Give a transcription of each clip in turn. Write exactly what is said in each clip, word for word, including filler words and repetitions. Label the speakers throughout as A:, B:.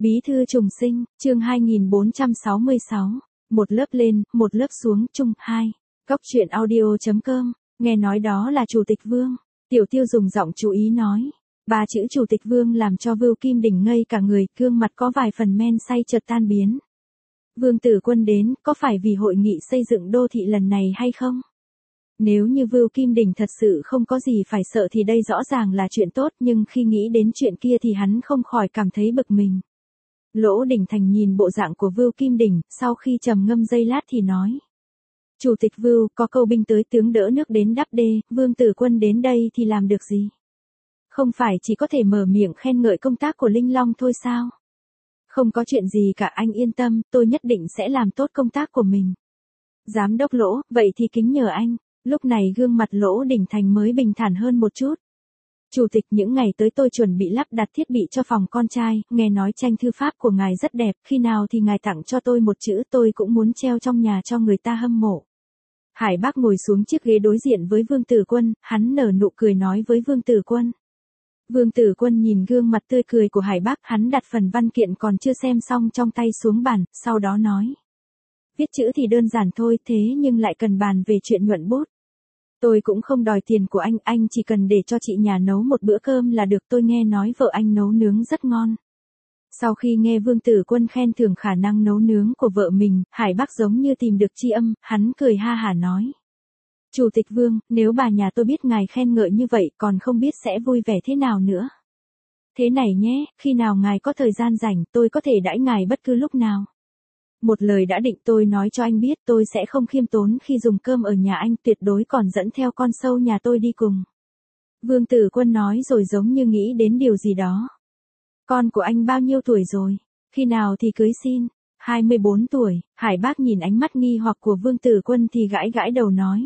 A: Bí thư trùng sinh, chương hai nghìn bốn trăm sáu mươi sáu. Một lớp lên, một lớp xuống, chung, hai. Góc truyện audio chấm com, nghe nói đó là Chủ tịch Vương. Tiểu Tiêu dùng giọng chú ý nói. Ba chữ Chủ tịch Vương làm cho Vưu Kim Đình ngây cả người, gương mặt có vài phần men say chợt tan biến. Vương Tử Quân đến, có phải vì hội nghị xây dựng đô thị lần này hay không? Nếu như Vưu Kim Đình thật sự không có gì phải sợ thì đây rõ ràng là chuyện tốt, nhưng khi nghĩ đến chuyện kia thì hắn không khỏi cảm thấy bực mình. Lỗ Đình Thành nhìn bộ dạng của Vưu Kim Đình, sau khi trầm ngâm giây lát thì nói. Chủ tịch Vưu, có câu binh tới tướng đỡ nước đến đắp đê, Vương Tử Quân đến đây thì làm được gì? Không phải chỉ có thể mở miệng khen ngợi công tác của Linh Long thôi sao? Không có chuyện gì cả, anh yên tâm, tôi nhất định sẽ làm tốt công tác của mình. Giám đốc Lỗ, vậy thì kính nhờ anh. Lúc này gương mặt Lỗ Đình Thành mới bình thản hơn một chút. Chủ tịch, những ngày tới tôi chuẩn bị lắp đặt thiết bị cho phòng con trai, nghe nói tranh thư pháp của ngài rất đẹp, khi nào thì ngài tặng cho tôi một chữ, tôi cũng muốn treo trong nhà cho người ta hâm mộ. Hải Bác ngồi xuống chiếc ghế đối diện với Vương Tử Quân, hắn nở nụ cười nói với Vương Tử Quân. Vương Tử Quân nhìn gương mặt tươi cười của Hải Bác, hắn đặt phần văn kiện còn chưa xem xong trong tay xuống bàn, sau đó nói. Viết chữ thì đơn giản thôi, thế nhưng lại cần bàn về chuyện nhuận bút. Tôi cũng không đòi tiền của anh, anh chỉ cần để cho chị nhà nấu một bữa cơm là được, tôi nghe nói vợ anh nấu nướng rất ngon. Sau khi nghe Vương Tử Quân khen thưởng khả năng nấu nướng của vợ mình, Hải Bác giống như tìm được tri âm, hắn cười ha hả nói. Chủ tịch Vương, nếu bà nhà tôi biết ngài khen ngợi như vậy còn không biết sẽ vui vẻ thế nào nữa. Thế này nhé, khi nào ngài có thời gian rảnh tôi có thể đãi ngài bất cứ lúc nào. Một lời đã định, tôi nói cho anh biết tôi sẽ không khiêm tốn khi dùng cơm ở nhà anh, tuyệt đối còn dẫn theo con sâu nhà tôi đi cùng. Vương Tử Quân nói rồi giống như nghĩ đến điều gì đó. Con của anh bao nhiêu tuổi rồi? Khi nào thì cưới xin? hai mươi bốn tuổi, Hải Bác nhìn ánh mắt nghi hoặc của Vương Tử Quân thì gãi gãi đầu nói.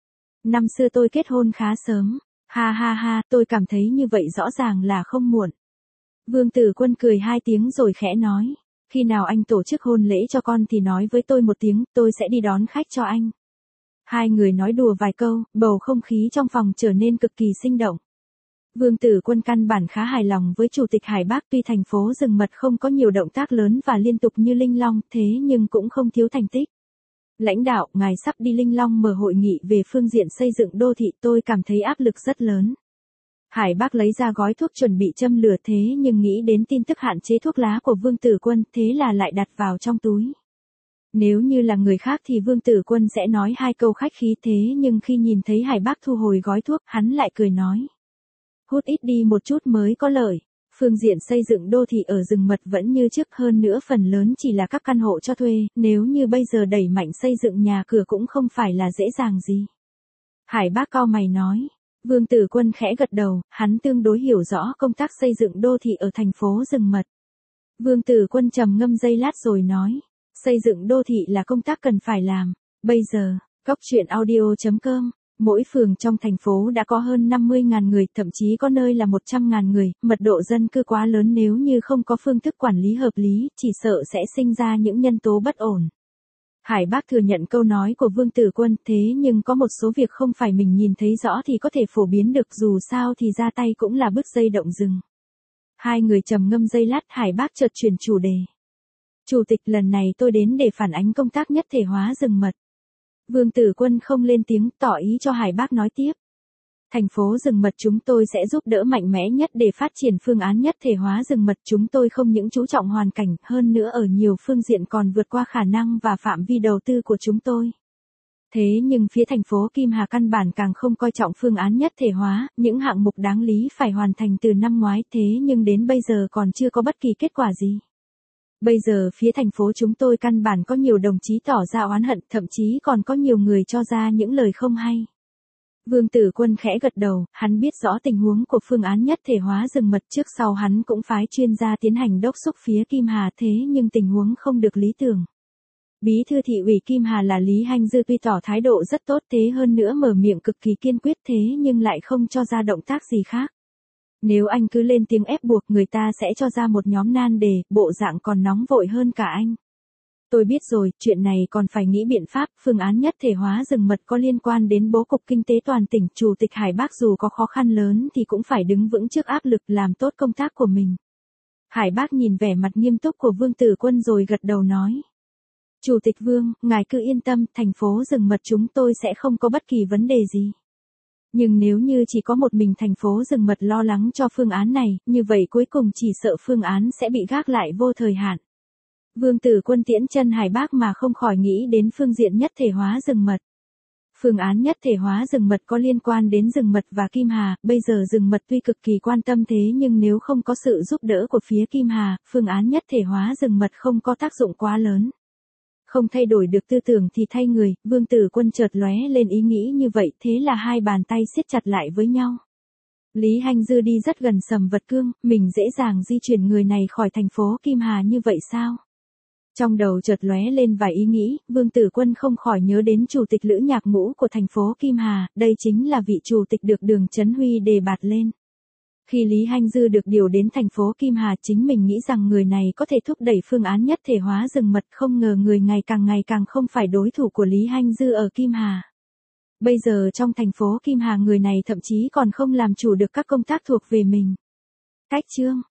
A: Năm xưa tôi kết hôn khá sớm, ha ha ha, tôi cảm thấy như vậy rõ ràng là không muộn. Vương Tử Quân cười hai tiếng rồi khẽ nói. Khi nào anh tổ chức hôn lễ cho con thì nói với tôi một tiếng, tôi sẽ đi đón khách cho anh. Hai người nói đùa vài câu, bầu không khí trong phòng trở nên cực kỳ sinh động. Vương Tử Quân căn bản khá hài lòng với Chủ tịch Hải Bác, tuy thành phố rừng mật không có nhiều động tác lớn và liên tục như Linh Long, thế nhưng cũng không thiếu thành tích. Lãnh đạo, ngài sắp đi Linh Long mở hội nghị về phương diện xây dựng đô thị, tôi cảm thấy áp lực rất lớn. Hải Bác lấy ra gói thuốc chuẩn bị châm lửa, thế nhưng nghĩ đến tin tức hạn chế thuốc lá của Vương Tử Quân, thế là lại đặt vào trong túi. Nếu như là người khác thì Vương Tử Quân sẽ nói hai câu khách khí, thế nhưng khi nhìn thấy Hải Bác thu hồi gói thuốc, hắn lại cười nói. Hút ít đi một chút mới có lợi. Phương diện xây dựng đô thị ở rừng mật vẫn như trước, hơn nữa phần lớn chỉ là các căn hộ cho thuê, nếu như bây giờ đẩy mạnh xây dựng nhà cửa cũng không phải là dễ dàng gì. Hải Bác cau mày nói. Vương Tử Quân khẽ gật đầu, hắn tương đối hiểu rõ công tác xây dựng đô thị ở thành phố rừng mật. Vương Tử Quân trầm ngâm giây lát rồi nói, xây dựng đô thị là công tác cần phải làm. Bây giờ, góc truyện audio chấm com, mỗi phường trong thành phố đã có hơn năm mươi nghìn người, thậm chí có nơi là một trăm nghìn người, mật độ dân cư quá lớn, nếu như không có phương thức quản lý hợp lý, chỉ sợ sẽ sinh ra những nhân tố bất ổn. Hải Bác thừa nhận câu nói của Vương Tử Quân, thế nhưng có một số việc không phải mình nhìn thấy rõ thì có thể phổ biến được, dù sao thì ra tay cũng là bứt dây động rừng. Hai người trầm ngâm giây lát, Hải Bác chợt chuyển chủ đề. Chủ tịch, lần này tôi đến để phản ánh công tác nhất thể hóa rừng mật. Vương Tử Quân không lên tiếng, tỏ ý cho Hải Bác nói tiếp. Thành phố rừng mật chúng tôi sẽ giúp đỡ mạnh mẽ nhất để phát triển phương án nhất thể hóa rừng mật, chúng tôi không những chú trọng hoàn cảnh, hơn nữa ở nhiều phương diện còn vượt qua khả năng và phạm vi đầu tư của chúng tôi. Thế nhưng phía thành phố Kim Hà căn bản càng không coi trọng phương án nhất thể hóa, những hạng mục đáng lý phải hoàn thành từ năm ngoái, thế nhưng đến bây giờ còn chưa có bất kỳ kết quả gì. Bây giờ phía thành phố chúng tôi căn bản có nhiều đồng chí tỏ ra oán hận, thậm chí còn có nhiều người cho ra những lời không hay. Vương Tử Quân khẽ gật đầu, hắn biết rõ tình huống của phương án nhất thể hóa rừng mật, trước sau hắn cũng phái chuyên gia tiến hành đốc thúc phía Kim Hà, thế nhưng tình huống không được lý tưởng. Bí thư thị ủy Kim Hà là Lý Hanh Dư tuy tỏ thái độ rất tốt, thế hơn nữa mở miệng cực kỳ kiên quyết, thế nhưng lại không cho ra động tác gì khác. Nếu anh cứ lên tiếng ép buộc, người ta sẽ cho ra một nhóm nan đề, bộ dạng còn nóng vội hơn cả anh. Tôi biết rồi, chuyện này còn phải nghĩ biện pháp, phương án nhất thể hóa rừng mật có liên quan đến bố cục kinh tế toàn tỉnh, Chủ tịch Hải Bác dù có khó khăn lớn thì cũng phải đứng vững trước áp lực, làm tốt công tác của mình. Hải Bác nhìn vẻ mặt nghiêm túc của Vương Tử Quân rồi gật đầu nói. Chủ tịch Vương, ngài cứ yên tâm, thành phố rừng mật chúng tôi sẽ không có bất kỳ vấn đề gì. Nhưng nếu như chỉ có một mình thành phố rừng mật lo lắng cho phương án này, như vậy cuối cùng chỉ sợ phương án sẽ bị gác lại vô thời hạn. Vương Tử Quân tiễn chân Hải Bác mà không khỏi nghĩ đến phương diện nhất thể hóa rừng mật. Phương án nhất thể hóa rừng mật có liên quan đến rừng mật và Kim Hà, bây giờ rừng mật tuy cực kỳ quan tâm thế nhưng nếu không có sự giúp đỡ của phía Kim Hà, phương án nhất thể hóa rừng mật không có tác dụng quá lớn. Không thay đổi được tư tưởng thì thay người, Vương Tử Quân chợt lóe lên ý nghĩ như vậy, thế là hai bàn tay siết chặt lại với nhau. Lý Hanh Dư đi rất gần Sầm Vật Cương, mình dễ dàng di chuyển người này khỏi thành phố Kim Hà như vậy sao? Trong đầu chợt lóe lên vài ý nghĩ, Vương Tử Quân không khỏi nhớ đến chủ tịch Lữ Nhạc Ngũ của thành phố Kim Hà, đây chính là vị chủ tịch được Đường Chấn Huy đề bạt lên. Khi Lý Hanh Dư được điều đến thành phố Kim Hà, chính mình nghĩ rằng người này có thể thúc đẩy phương án nhất thể hóa rừng mật, không ngờ người ngày càng ngày càng không phải đối thủ của Lý Hanh Dư ở Kim Hà. Bây giờ trong thành phố Kim Hà người này thậm chí còn không làm chủ được các công tác thuộc về mình. Cách chương